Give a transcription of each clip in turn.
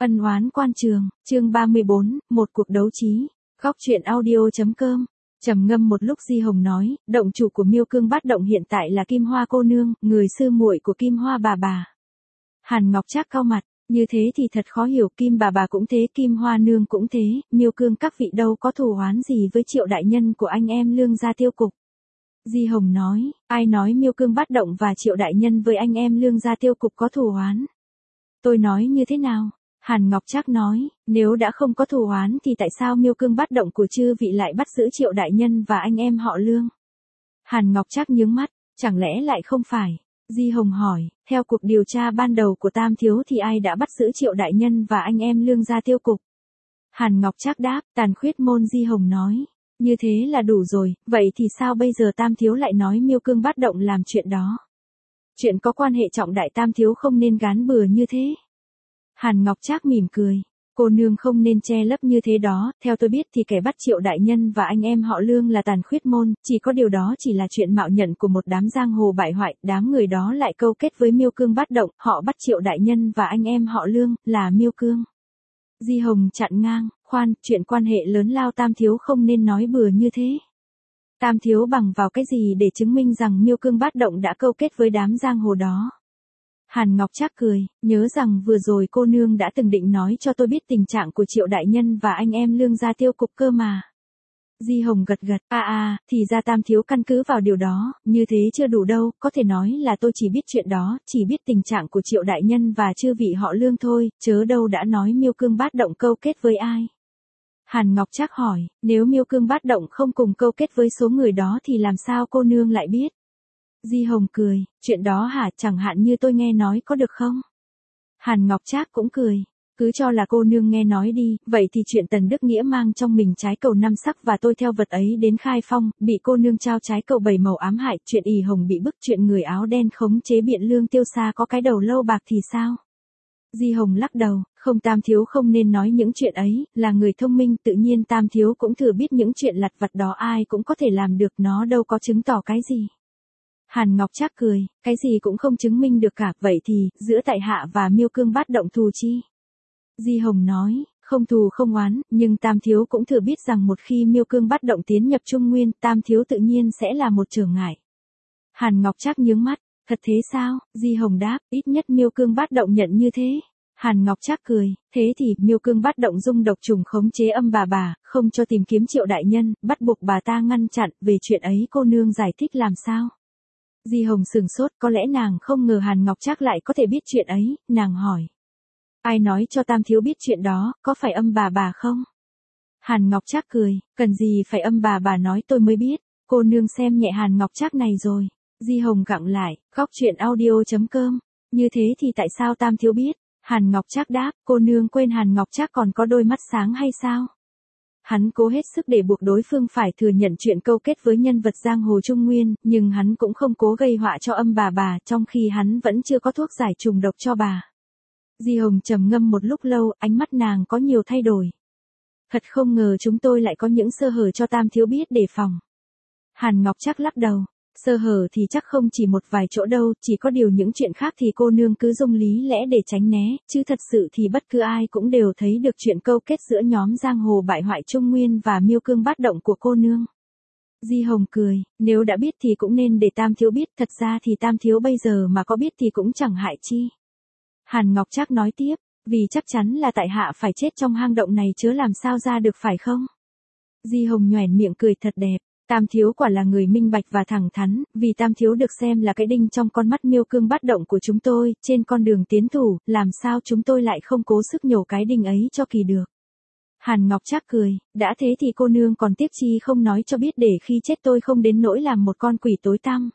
Ân oán quan trường, chương 34, một cuộc đấu trí. Góc truyện audio.com. Trầm ngâm một lúc Di Hồng nói, động chủ của Miêu Cương Bát Động hiện tại là Kim Hoa cô nương, người sư muội của Kim Hoa bà. Hàn Ngọc Trác cau mặt, như thế thì thật khó hiểu, Kim bà cũng thế, Kim Hoa nương cũng thế, Miêu Cương các vị đâu có thù oán gì với Triệu đại nhân của anh em Lương gia tiêu cục. Di Hồng nói, ai nói Miêu Cương Bát Động và Triệu đại nhân với anh em Lương gia tiêu cục có thù oán? Tôi nói như thế nào? Hàn Ngọc Trác nói, nếu đã không có thù oán thì tại sao Miêu Cương Bát Động của chư vị lại bắt giữ Triệu đại nhân và anh em họ Lương? Hàn Ngọc Trác nhướng mắt, chẳng lẽ lại không phải? Di Hồng hỏi, theo cuộc điều tra ban đầu của Tam thiếu thì ai đã bắt giữ Triệu đại nhân và anh em Lương gia tiêu cục? Hàn Ngọc Trác đáp, Tàn Khuyết môn. Di Hồng nói, như thế là đủ rồi, vậy thì sao bây giờ Tam thiếu lại nói Miêu Cương Bát Động làm chuyện đó? Chuyện có quan hệ trọng đại, Tam thiếu không nên gán bừa như thế. Hàn Ngọc Trác mỉm cười, cô nương không nên che lấp như thế đó, theo tôi biết thì kẻ bắt Triệu đại nhân và anh em họ Lương là Tàn Khuyết môn, chỉ có điều đó chỉ là chuyện mạo nhận của một đám giang hồ bại hoại, đám người đó lại câu kết với Miêu Cương Bát Động, họ bắt Triệu đại nhân và anh em họ Lương, là Miêu Cương. Di Hồng chặn ngang, khoan, chuyện quan hệ lớn lao Tam thiếu không nên nói bừa như thế. Tam thiếu bằng vào cái gì để chứng minh rằng Miêu Cương Bát Động đã câu kết với đám giang hồ đó? Hàn Ngọc Trác cười, nhớ rằng vừa rồi cô nương đã từng định nói cho tôi biết tình trạng của Triệu đại nhân và anh em Lương gia tiêu cục cơ mà. Di Hồng gật gật, thì ra Tam thiếu căn cứ vào điều đó, như thế chưa đủ đâu, có thể nói là tôi chỉ biết chuyện đó, chỉ biết tình trạng của Triệu đại nhân và chư vị họ Lương thôi, chớ đâu đã nói Miêu Cương Bát Động câu kết với ai. Hàn Ngọc Trác hỏi, nếu Miêu Cương Bát Động không cùng câu kết với số người đó thì làm sao cô nương lại biết? Di Hồng cười, chuyện đó hả, chẳng hạn như tôi nghe nói có được không? Hàn Ngọc Trác cũng cười, cứ cho là cô nương nghe nói đi, vậy thì chuyện Tần Đức Nghĩa mang trong mình trái cầu 5 sắc và tôi theo vật ấy đến Khai Phong, bị cô nương trao trái cầu 7 màu ám hại, chuyện ỷ Hồng bị bức, chuyện người áo đen khống chế Biện Lương Tiêu Sa có cái đầu lâu bạc thì sao? Di Hồng lắc đầu, không, Tam thiếu không nên nói những chuyện ấy, là người thông minh, tự nhiên Tam thiếu cũng thừa biết những chuyện lặt vặt đó ai cũng có thể làm được, nó đâu có chứng tỏ cái gì. Hàn Ngọc Trác cười, cái gì cũng không chứng minh được cả, vậy thì, giữa tại hạ và Miêu Cương Bát Động thù chi? Di Hồng nói, không thù không oán, nhưng Tam thiếu cũng thừa biết rằng một khi Miêu Cương Bát Động tiến nhập Trung Nguyên, Tam thiếu tự nhiên sẽ là một trở ngại. Hàn Ngọc Trác nhướng mắt, thật thế sao? Di Hồng đáp, ít nhất Miêu Cương Bát Động nhận như thế. Hàn Ngọc Trác cười, thế thì Miêu Cương Bát Động dung độc trùng khống chế âm bà, không cho tìm kiếm Triệu đại nhân, bắt buộc bà ta ngăn chặn, về chuyện ấy cô nương giải thích làm sao? Di Hồng sừng sốt, có lẽ nàng không ngờ Hàn Ngọc Trác lại có thể biết chuyện ấy, nàng hỏi. Ai nói cho Tam thiếu biết chuyện đó, có phải âm bà không? Hàn Ngọc Trác cười, cần gì phải âm bà nói tôi mới biết, cô nương xem nhẹ Hàn Ngọc Trác này rồi. Di Hồng gặng lại, góc truyện audio.com, như thế thì tại sao Tam thiếu biết? Hàn Ngọc Trác đáp, cô nương quên Hàn Ngọc Trác còn có đôi mắt sáng hay sao? Hắn cố hết sức để buộc đối phương phải thừa nhận chuyện câu kết với nhân vật giang hồ Trung Nguyên, nhưng hắn cũng không cố gây họa cho âm bà, trong khi hắn vẫn chưa có thuốc giải trùng độc cho bà. Di Hồng trầm ngâm một lúc lâu, ánh mắt nàng có nhiều thay đổi. Thật không ngờ chúng tôi lại có những sơ hở cho Tam thiếu biết đề phòng. Hàn Ngọc Trác lắc đầu, sơ hở thì chắc không chỉ một vài chỗ đâu, chỉ có điều những chuyện khác thì cô nương cứ dùng lý lẽ để tránh né, chứ thật sự thì bất cứ ai cũng đều thấy được chuyện câu kết giữa nhóm giang hồ bại hoại Trung Nguyên và Miêu Cương Bát Động của cô nương. Di Hồng cười, nếu đã biết thì cũng nên để Tam thiếu biết, thật ra thì Tam thiếu bây giờ mà có biết thì cũng chẳng hại chi. Hàn Ngọc Trác nói tiếp, vì chắc chắn là tại hạ phải chết trong hang động này chớ làm sao ra được phải không? Di Hồng nhoẻn miệng cười thật đẹp. Tam thiếu quả là người minh bạch và thẳng thắn, vì Tam thiếu được xem là cái đinh trong con mắt Miêu Cương Bát Động của chúng tôi, trên con đường tiến thủ, làm sao chúng tôi lại không cố sức nhổ cái đinh ấy cho kỳ được. Hàn Ngọc Trác cười, đã thế thì cô nương còn tiếc chi không nói cho biết để khi chết tôi không đến nỗi làm một con quỷ tối tăm.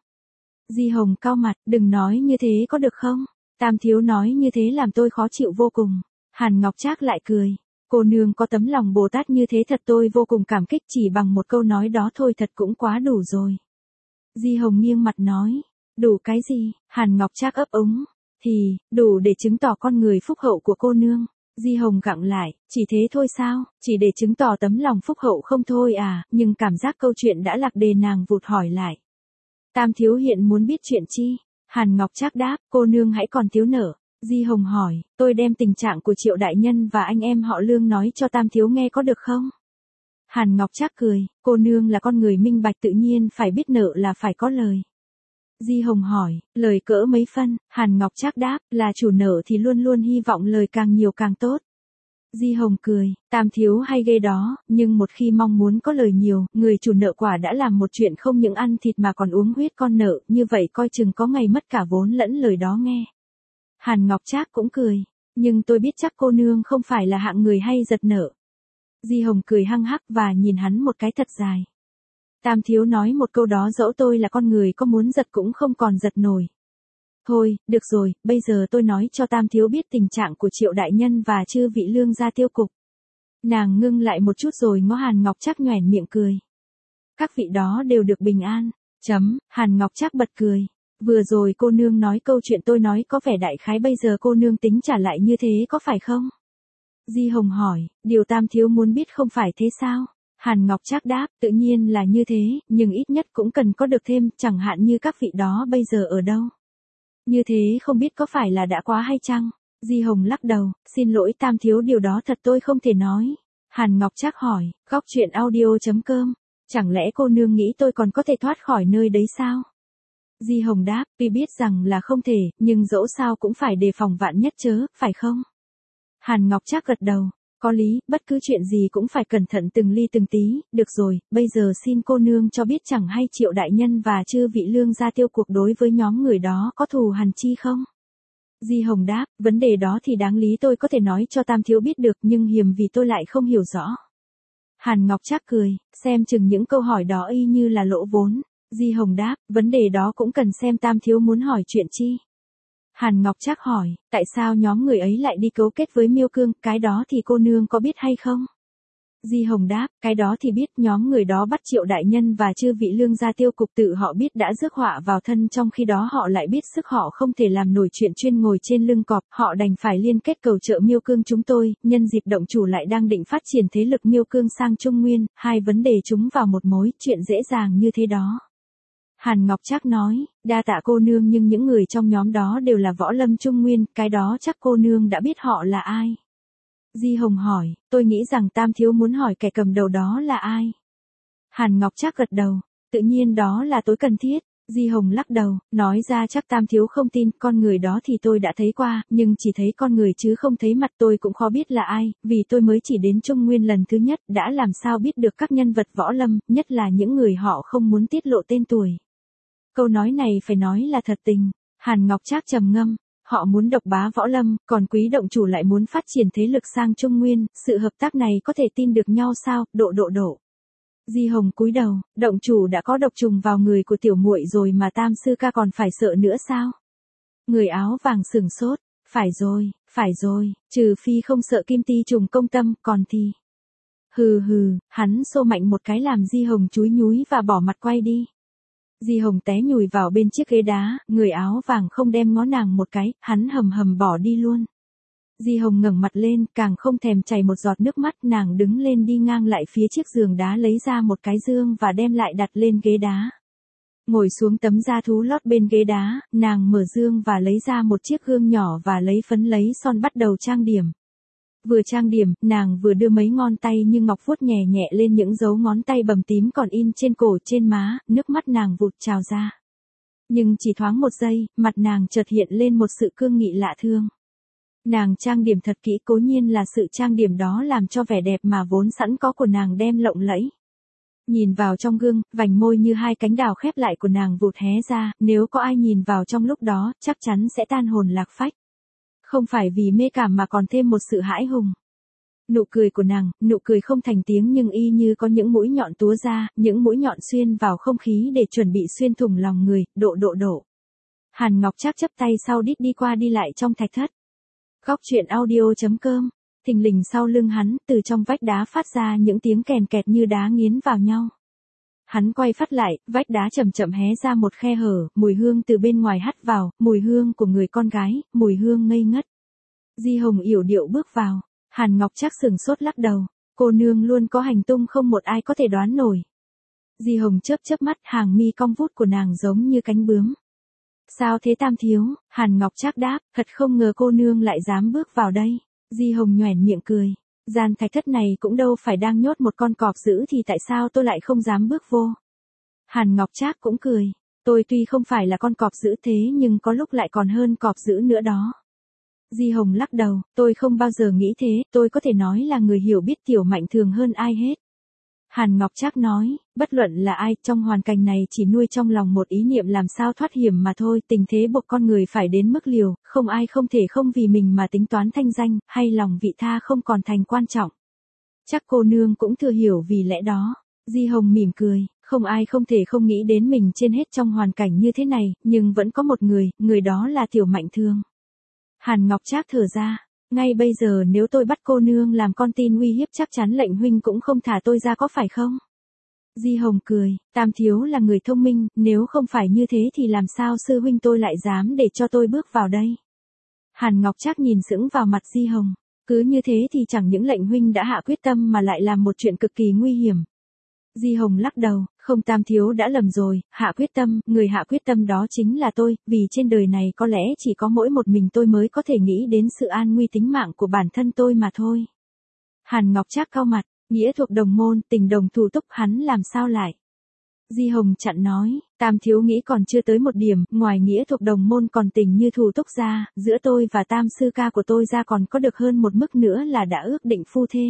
Di Hồng cau mặt, đừng nói như thế có được không? Tam thiếu nói như thế làm tôi khó chịu vô cùng. Hàn Ngọc Trác lại cười. Cô nương có tấm lòng Bồ Tát như thế thật tôi vô cùng cảm kích, chỉ bằng một câu nói đó thôi thật cũng quá đủ rồi. Di Hồng nghiêng mặt nói, đủ cái gì? Hàn Ngọc Trác ấp úng, thì, đủ để chứng tỏ con người phúc hậu của cô nương. Di Hồng gặng lại, chỉ thế thôi sao, chỉ để chứng tỏ tấm lòng phúc hậu không thôi à, nhưng cảm giác câu chuyện đã lạc đề nàng vụt hỏi lại. Tam thiếu hiện muốn biết chuyện chi? Hàn Ngọc Trác đáp, cô nương hãy còn thiếu nợ. Di Hồng hỏi, tôi đem tình trạng của Triệu đại nhân và anh em họ Lương nói cho Tam thiếu nghe có được không? Hàn Ngọc Trác cười, cô nương là con người minh bạch tự nhiên phải biết nợ là phải có lời. Di Hồng hỏi, lời cỡ mấy phân? Hàn Ngọc Trác đáp, là chủ nợ thì luôn luôn hy vọng lời càng nhiều càng tốt. Di Hồng cười, Tam thiếu hay ghê đó, nhưng một khi mong muốn có lời nhiều, người chủ nợ quả đã làm một chuyện không những ăn thịt mà còn uống huyết con nợ, như vậy coi chừng có ngày mất cả vốn lẫn lời đó nghe. Hàn Ngọc Trác cũng cười, nhưng tôi biết chắc cô nương không phải là hạng người hay giật nợ. Di Hồng cười hăng hắc và nhìn hắn một cái thật dài. Tam thiếu nói một câu đó dẫu tôi là con người có muốn giật cũng không còn giật nổi. Thôi, được rồi, bây giờ tôi nói cho Tam thiếu biết tình trạng của Triệu đại nhân và chư vị Lương gia tiêu cục. Nàng ngưng lại một chút rồi ngó Hàn Ngọc Trác nhoẻn miệng cười. Các vị đó đều được bình an. Hàn Ngọc Trác bật cười. Vừa rồi cô nương nói câu chuyện tôi nói có vẻ đại khái, bây giờ cô nương tính trả lại như thế có phải không? Di Hồng hỏi, điều Tam thiếu muốn biết không phải thế sao? Hàn Ngọc Trác đáp, tự nhiên là như thế, nhưng ít nhất cũng cần có được thêm, chẳng hạn như các vị đó bây giờ ở đâu. Như thế không biết có phải là đã quá hay chăng? Di Hồng lắc đầu, xin lỗi Tam thiếu, điều đó thật tôi không thể nói. Hàn Ngọc Trác hỏi, góc chuyện audio.com, chẳng lẽ cô nương nghĩ tôi còn có thể thoát khỏi nơi đấy sao? Di Hồng đáp, tuy biết rằng là không thể, nhưng dẫu sao cũng phải đề phòng vạn nhất chớ, phải không? Hàn Ngọc Trác gật đầu, có lý, bất cứ chuyện gì cũng phải cẩn thận từng ly từng tí, được rồi, bây giờ xin cô nương cho biết chẳng hay Triệu đại nhân và chư vị Lương gia tiêu cuộc đối với nhóm người đó có thù hằn chi không? Di Hồng đáp, vấn đề đó thì đáng lý tôi có thể nói cho Tam thiếu biết được, nhưng hiềm vì tôi lại không hiểu rõ. Hàn Ngọc Trác cười, xem chừng những câu hỏi đó y như là lỗ vốn. Di Hồng đáp, vấn đề đó cũng cần xem Tam thiếu muốn hỏi chuyện chi. Hàn Ngọc Trác hỏi, tại sao nhóm người ấy lại đi cấu kết với Miêu Cương, cái đó thì cô nương có biết hay không? Di Hồng đáp, cái đó thì biết, nhóm người đó bắt Triệu đại nhân và chư vị Lương gia tiêu cục tự họ biết đã rước họa vào thân, trong khi đó họ lại biết sức họ không thể làm nổi chuyện chuyên ngồi trên lưng cọp, họ đành phải liên kết cầu trợ Miêu Cương chúng tôi, nhân dịp động chủ lại đang định phát triển thế lực Miêu Cương sang Trung Nguyên, hai vấn đề chúng vào một mối, chuyện dễ dàng như thế đó. Hàn Ngọc Trác nói, đa tạ cô nương, nhưng những người trong nhóm đó đều là võ lâm Trung Nguyên, cái đó chắc cô nương đã biết họ là ai. Di Hồng hỏi, tôi nghĩ rằng Tam thiếu muốn hỏi kẻ cầm đầu đó là ai. Hàn Ngọc Trác gật đầu, tự nhiên đó là tối cần thiết. Di Hồng lắc đầu, nói ra chắc Tam thiếu không tin, con người đó thì tôi đã thấy qua, nhưng chỉ thấy con người chứ không thấy mặt, tôi cũng khó biết là ai, vì tôi mới chỉ đến Trung Nguyên lần thứ nhất, đã làm sao biết được các nhân vật võ lâm, nhất là những người họ không muốn tiết lộ tên tuổi. Câu nói này phải nói là thật tình. Hàn Ngọc Trác trầm ngâm, họ muốn độc bá võ lâm, còn quý động chủ lại muốn phát triển thế lực sang Trung Nguyên, sự hợp tác này có thể tin được nhau sao? Độ. Di Hồng cúi đầu, động chủ đã có độc trùng vào người của tiểu muội rồi mà Tam sư ca còn phải sợ nữa sao? Người áo vàng sửng sốt, phải rồi, trừ phi không sợ kim ti trùng công tâm, còn thì... Hừ, hắn xô mạnh một cái làm Di Hồng chúi nhúi và bỏ mặt quay đi. Di Hồng té nhùi vào bên chiếc ghế đá, người áo vàng không đem ngó nàng một cái, hắn hầm bỏ đi luôn. Di Hồng ngẩng mặt lên, càng không thèm chảy một giọt nước mắt, nàng đứng lên đi ngang lại phía chiếc giường đá lấy ra một cái dương và đem lại đặt lên ghế đá. Ngồi xuống tấm da thú lót bên ghế đá, nàng mở dương và lấy ra một chiếc gương nhỏ và lấy phấn lấy son bắt đầu trang điểm. Vừa trang điểm, nàng vừa đưa mấy ngón tay như ngọc vuốt nhẹ nhẹ lên những dấu ngón tay bầm tím còn in trên cổ trên má, nước mắt nàng vụt trào ra. Nhưng chỉ thoáng một giây, mặt nàng chợt hiện lên một sự cương nghị lạ thường. Nàng trang điểm thật kỹ, cố nhiên là sự trang điểm đó làm cho vẻ đẹp mà vốn sẵn có của nàng đem lộng lẫy. Nhìn vào trong gương, vành môi như hai cánh đào khép lại của nàng vụt hé ra, nếu có ai nhìn vào trong lúc đó, chắc chắn sẽ tan hồn lạc phách. Không phải vì mê cảm mà còn thêm một sự hãi hùng. Nụ cười của nàng, nụ cười không thành tiếng nhưng y như có những mũi nhọn túa ra, những mũi nhọn xuyên vào không khí để chuẩn bị xuyên thủng lòng người, độ. Hàn Ngọc Trác chấp tay sau đít đi qua đi lại trong thạch thất. Góc chuyện audio.com, thình lình sau lưng hắn, từ trong vách đá phát ra những tiếng kèn kẹt như đá nghiến vào nhau. Hắn quay phát lại, vách đá chậm chậm hé ra một khe hở, mùi hương từ bên ngoài hắt vào, mùi hương của người con gái, mùi hương ngây ngất. Di Hồng yểu điệu bước vào, Hàn Ngọc Trác sừng sốt lắc đầu, cô nương luôn có hành tung không một ai có thể đoán nổi. Di Hồng chớp mắt, hàng mi cong vút của nàng giống như cánh bướm. Sao thế Tam thiếu? Hàn Ngọc Trác đáp, thật không ngờ cô nương lại dám bước vào đây. Di Hồng nhoẻn miệng cười. Gian thạch thất này cũng đâu phải đang nhốt một con cọp dữ thì tại sao tôi lại không dám bước vô? Hàn Ngọc Trác cũng cười. Tôi tuy không phải là con cọp dữ thế nhưng có lúc lại còn hơn cọp dữ nữa đó. Di Hồng lắc đầu, tôi không bao giờ nghĩ thế, tôi có thể nói là người hiểu biết Tiểu Mạnh Thường hơn ai hết. Hàn Ngọc Trác nói, bất luận là ai trong hoàn cảnh này chỉ nuôi trong lòng một ý niệm làm sao thoát hiểm mà thôi, tình thế buộc con người phải đến mức liều, không ai không thể không vì mình mà tính toán thanh danh, hay lòng vị tha không còn thành quan trọng. Chắc cô nương cũng thừa hiểu vì lẽ đó. Di Hồng mỉm cười, không ai không thể không nghĩ đến mình trên hết trong hoàn cảnh như thế này, nhưng vẫn có một người đó là Tiểu Mạnh Thường. Hàn Ngọc Trác thở ra, ngay bây giờ nếu tôi bắt cô nương làm con tin uy hiếp chắc chắn lệnh huynh cũng không thả tôi ra có phải không? Di Hồng cười, Tam thiếu là người thông minh, nếu không phải như thế thì làm sao sư huynh tôi lại dám để cho tôi bước vào đây? Hàn Ngọc Trác nhìn sững vào mặt Di Hồng, cứ như thế thì chẳng những lệnh huynh đã hạ quyết tâm mà lại làm một chuyện cực kỳ nguy hiểm. Di Hồng lắc đầu, không Tam thiếu đã lầm rồi, hạ quyết tâm, người hạ quyết tâm đó chính là tôi, vì trên đời này có lẽ chỉ có mỗi một mình tôi mới có thể nghĩ đến sự an nguy tính mạng của bản thân tôi mà thôi. Hàn Ngọc Trác cau mặt, nghĩa thuộc đồng môn, tình đồng thủ túc hắn làm sao lại? Di Hồng chặn nói, Tam thiếu nghĩ còn chưa tới một điểm, ngoài nghĩa thuộc đồng môn còn tình như thủ túc ra, giữa tôi và Tam sư ca của tôi ra còn có được hơn một mức nữa là đã ước định phu thê.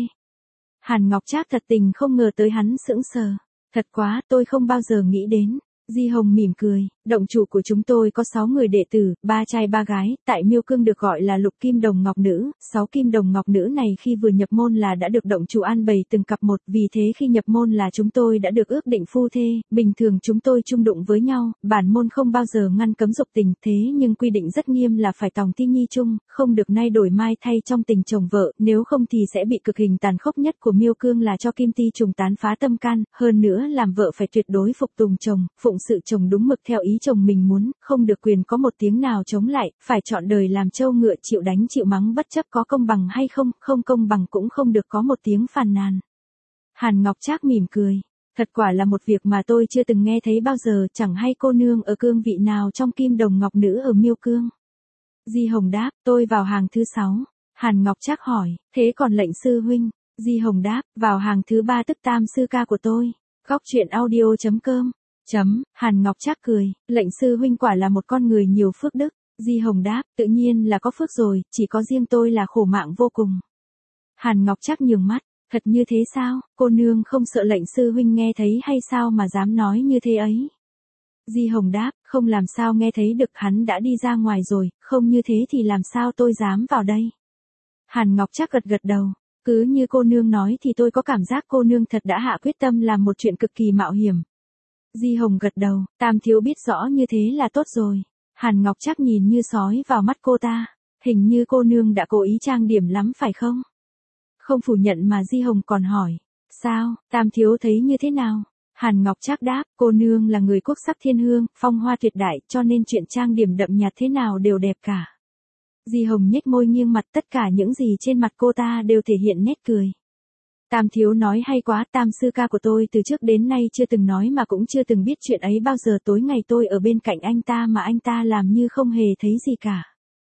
Hàn Ngọc Trác thật tình không ngờ tới hắn sững sờ. Thật quá, tôi không bao giờ nghĩ đến. Di Hồng mỉm cười, động chủ của chúng tôi có 6 người đệ tử, 3 trai 3 gái, tại Miêu Cương được gọi là Lục Kim Đồng Ngọc Nữ, 6 Kim Đồng Ngọc Nữ này khi vừa nhập môn là đã được động chủ an bày từng cặp một, vì thế khi nhập môn là chúng tôi đã được ước định phu thê, bình thường chúng tôi chung đụng với nhau, bản môn không bao giờ ngăn cấm dục tình, thế nhưng quy định rất nghiêm là phải tòng thi nhi chung, không được nay đổi mai thay trong tình chồng vợ, nếu không thì sẽ bị cực hình tàn khốc nhất của Miêu Cương là cho kim ti trùng tán phá tâm can, hơn nữa làm vợ phải tuyệt đối phục tùng chồng, phụng sự chồng đúng mực theo ý chồng mình muốn, không được quyền có một tiếng nào chống lại, phải chọn đời làm trâu ngựa chịu đánh chịu mắng bất chấp có công bằng hay không, không công bằng cũng không được có một tiếng phàn nàn. Hàn Ngọc Trác mỉm cười, thật quả là một việc mà tôi chưa từng nghe thấy bao giờ, chẳng hay cô nương ở cương vị nào trong Kim Đồng Ngọc Nữ ở Miêu Cương. Di Hồng đáp, tôi vào hàng thứ 6. Hàn Ngọc Trác hỏi, thế còn lệnh sư huynh? Di Hồng đáp, vào hàng thứ 3 tức Tam sư ca của tôi. Góc truyện audio.com. Hàn Ngọc Trác cười, lệnh sư huynh quả là một con người nhiều phước đức. Di Hồng đáp, tự nhiên là có phước rồi, chỉ có riêng tôi là khổ mạng vô cùng. Hàn Ngọc Trác nhướng mắt, thật như thế sao, cô nương không sợ lệnh sư huynh nghe thấy hay sao mà dám nói như thế ấy? Di Hồng đáp, không làm sao nghe thấy được, hắn đã đi ra ngoài rồi, không như thế thì làm sao tôi dám vào đây? Hàn Ngọc Trác gật gật đầu, cứ như cô nương nói thì tôi có cảm giác cô nương thật đã hạ quyết tâm làm một chuyện cực kỳ mạo hiểm. Di Hồng gật đầu, Tam thiếu biết rõ như thế là tốt rồi. Hàn Ngọc Trác nhìn như sói vào mắt cô ta, hình như cô nương đã cố ý trang điểm lắm phải không? Không phủ nhận mà Di Hồng còn hỏi, sao, Tam thiếu thấy như thế nào? Hàn Ngọc Trác đáp, cô nương là người quốc sắc thiên hương, phong hoa tuyệt đại, cho nên chuyện trang điểm đậm nhạt thế nào đều đẹp cả. Di Hồng nhếch môi nghiêng mặt, tất cả những gì trên mặt cô ta đều thể hiện nét cười. Tam thiếu nói hay quá, Tam sư ca của tôi từ trước đến nay chưa từng nói mà cũng chưa từng biết chuyện ấy bao giờ, tối ngày tôi ở bên cạnh anh ta mà anh ta làm như không hề thấy gì cả.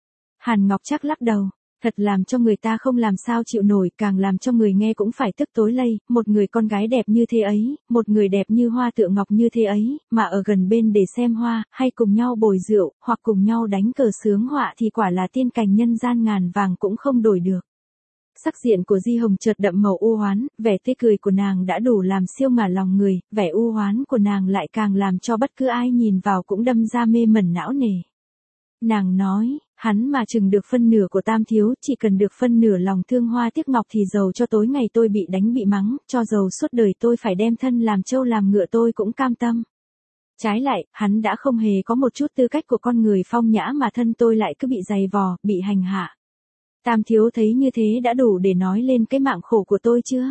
Hàn Ngọc Trác lắc đầu, thật làm cho người ta không làm sao chịu nổi, càng làm cho người nghe cũng phải tức tối lây, một người con gái đẹp như thế ấy, một người đẹp như hoa tựa ngọc như thế ấy, mà ở gần bên để xem hoa, hay cùng nhau bồi rượu, hoặc cùng nhau đánh cờ sướng họa thì quả là tiên cảnh nhân gian ngàn vàng cũng không đổi được. Sắc diện của Di Hồng chợt đậm màu u hoán, vẻ tươi cười của nàng đã đủ làm siêu ngả lòng người, vẻ u hoán của nàng lại càng làm cho bất cứ ai nhìn vào cũng đâm ra mê mẩn não nề. Nàng nói, hắn mà chừng được phân nửa của Tam thiếu, chỉ cần được phân nửa lòng thương hoa tiếc ngọc thì dầu cho tối ngày tôi bị đánh bị mắng, cho dầu suốt đời tôi phải đem thân làm trâu làm ngựa tôi cũng cam tâm. Trái lại, hắn đã không hề có một chút tư cách của con người phong nhã mà thân tôi lại cứ bị giày vò, bị hành hạ. Tam thiếu thấy như thế đã đủ để nói lên cái mạng khổ của tôi chưa?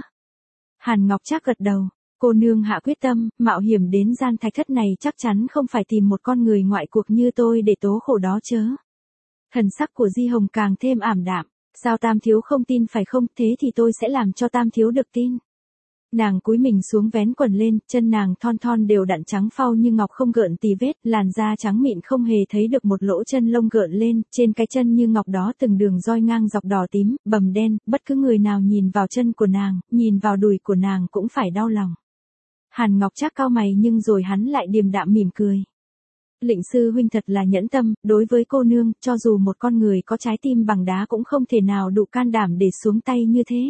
Hàn Ngọc Trác gật đầu, cô nương hạ quyết tâm, mạo hiểm đến gian thạch thất này chắc chắn không phải tìm một con người ngoại cuộc như tôi để tố khổ đó chớ. Thần sắc của Di Hồng càng thêm ảm đạm, sao Tam thiếu không tin phải không, thế thì tôi sẽ làm cho Tam thiếu được tin. Nàng cúi mình xuống vén quần lên, chân nàng thon thon đều đặn trắng phau như ngọc không gợn tì vết, làn da trắng mịn không hề thấy được một lỗ chân lông gợn lên, trên cái chân như ngọc đó từng đường roi ngang dọc đỏ tím, bầm đen, bất cứ người nào nhìn vào chân của nàng, nhìn vào đùi của nàng cũng phải đau lòng. Hàn Ngọc Trác cau mày nhưng rồi hắn lại điềm đạm mỉm cười. Lệnh sư huynh thật là nhẫn tâm, đối với cô nương, cho dù một con người có trái tim bằng đá cũng không thể nào đủ can đảm để xuống tay như thế.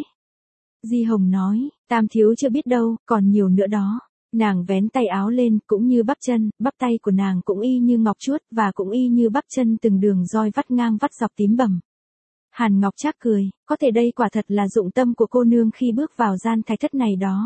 Di Hồng nói, Tam thiếu chưa biết đâu, còn nhiều nữa đó. Nàng vén tay áo lên, cũng như bắp chân, bắp tay của nàng cũng y như ngọc chuốt, và cũng y như bắp chân từng đường roi vắt ngang vắt dọc tím bầm. Hàn Ngọc Trác cười, có thể đây quả thật là dụng tâm của cô nương khi bước vào gian thái thất này đó.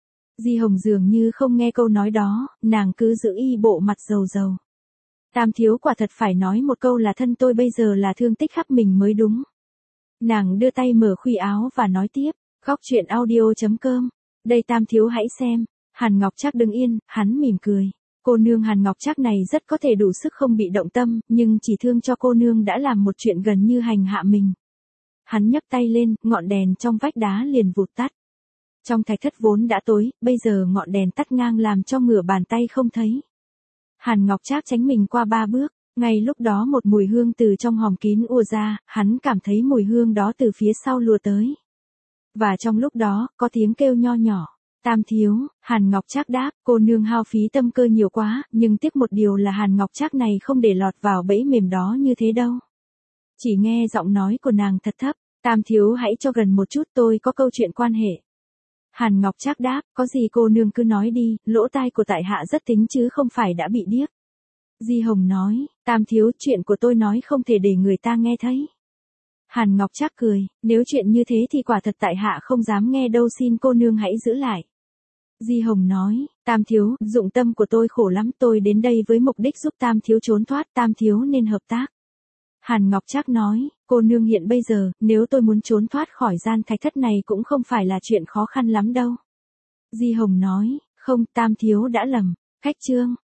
Di Hồng dường như không nghe câu nói đó, nàng cứ giữ y bộ mặt rầu rầu. Tam thiếu quả thật phải nói một câu là thân tôi bây giờ là thương tích khắp mình mới đúng. Nàng đưa tay mở khuy áo và nói tiếp, góc truyện audio.com, đây Tam thiếu hãy xem. Hàn Ngọc Trác đứng yên, hắn mỉm cười. Cô nương Hàn Ngọc Trác này rất có thể đủ sức không bị động tâm, nhưng chỉ thương cho cô nương đã làm một chuyện gần như hành hạ mình. Hắn nhấc tay lên, ngọn đèn trong vách đá liền vụt tắt. Trong thạch thất vốn đã tối, bây giờ ngọn đèn tắt ngang làm cho ngửa bàn tay không thấy. Hàn Ngọc Trác tránh mình qua 3 bước, ngay lúc đó một mùi hương từ trong hòm kín ùa ra, hắn cảm thấy mùi hương đó từ phía sau lùa tới. Và trong lúc đó, có tiếng kêu nho nhỏ, Tam thiếu. Hàn Ngọc Trác đáp, cô nương hao phí tâm cơ nhiều quá, nhưng tiếc một điều là Hàn Ngọc Trác này không để lọt vào bẫy mềm đó như thế đâu. Chỉ nghe giọng nói của nàng thật thấp, Tam thiếu hãy cho gần một chút, tôi có câu chuyện quan hệ. Hàn Ngọc Trác đáp, có gì cô nương cứ nói đi, lỗ tai của tại hạ rất tính chứ không phải đã bị điếc. Di Hồng nói, Tam thiếu, chuyện của tôi nói không thể để người ta nghe thấy. Hàn Ngọc Trác cười, nếu chuyện như thế thì quả thật tại hạ không dám nghe đâu, xin cô nương hãy giữ lại. Di Hồng nói, Tam thiếu, dụng tâm của tôi khổ lắm, tôi đến đây với mục đích giúp Tam thiếu trốn thoát, Tam thiếu nên hợp tác. Hàn Ngọc Trác nói, cô nương hiện bây giờ, nếu tôi muốn trốn thoát khỏi gian thạch thất này cũng không phải là chuyện khó khăn lắm đâu. Di Hồng nói, không, Tam thiếu đã lầm. Khách chương.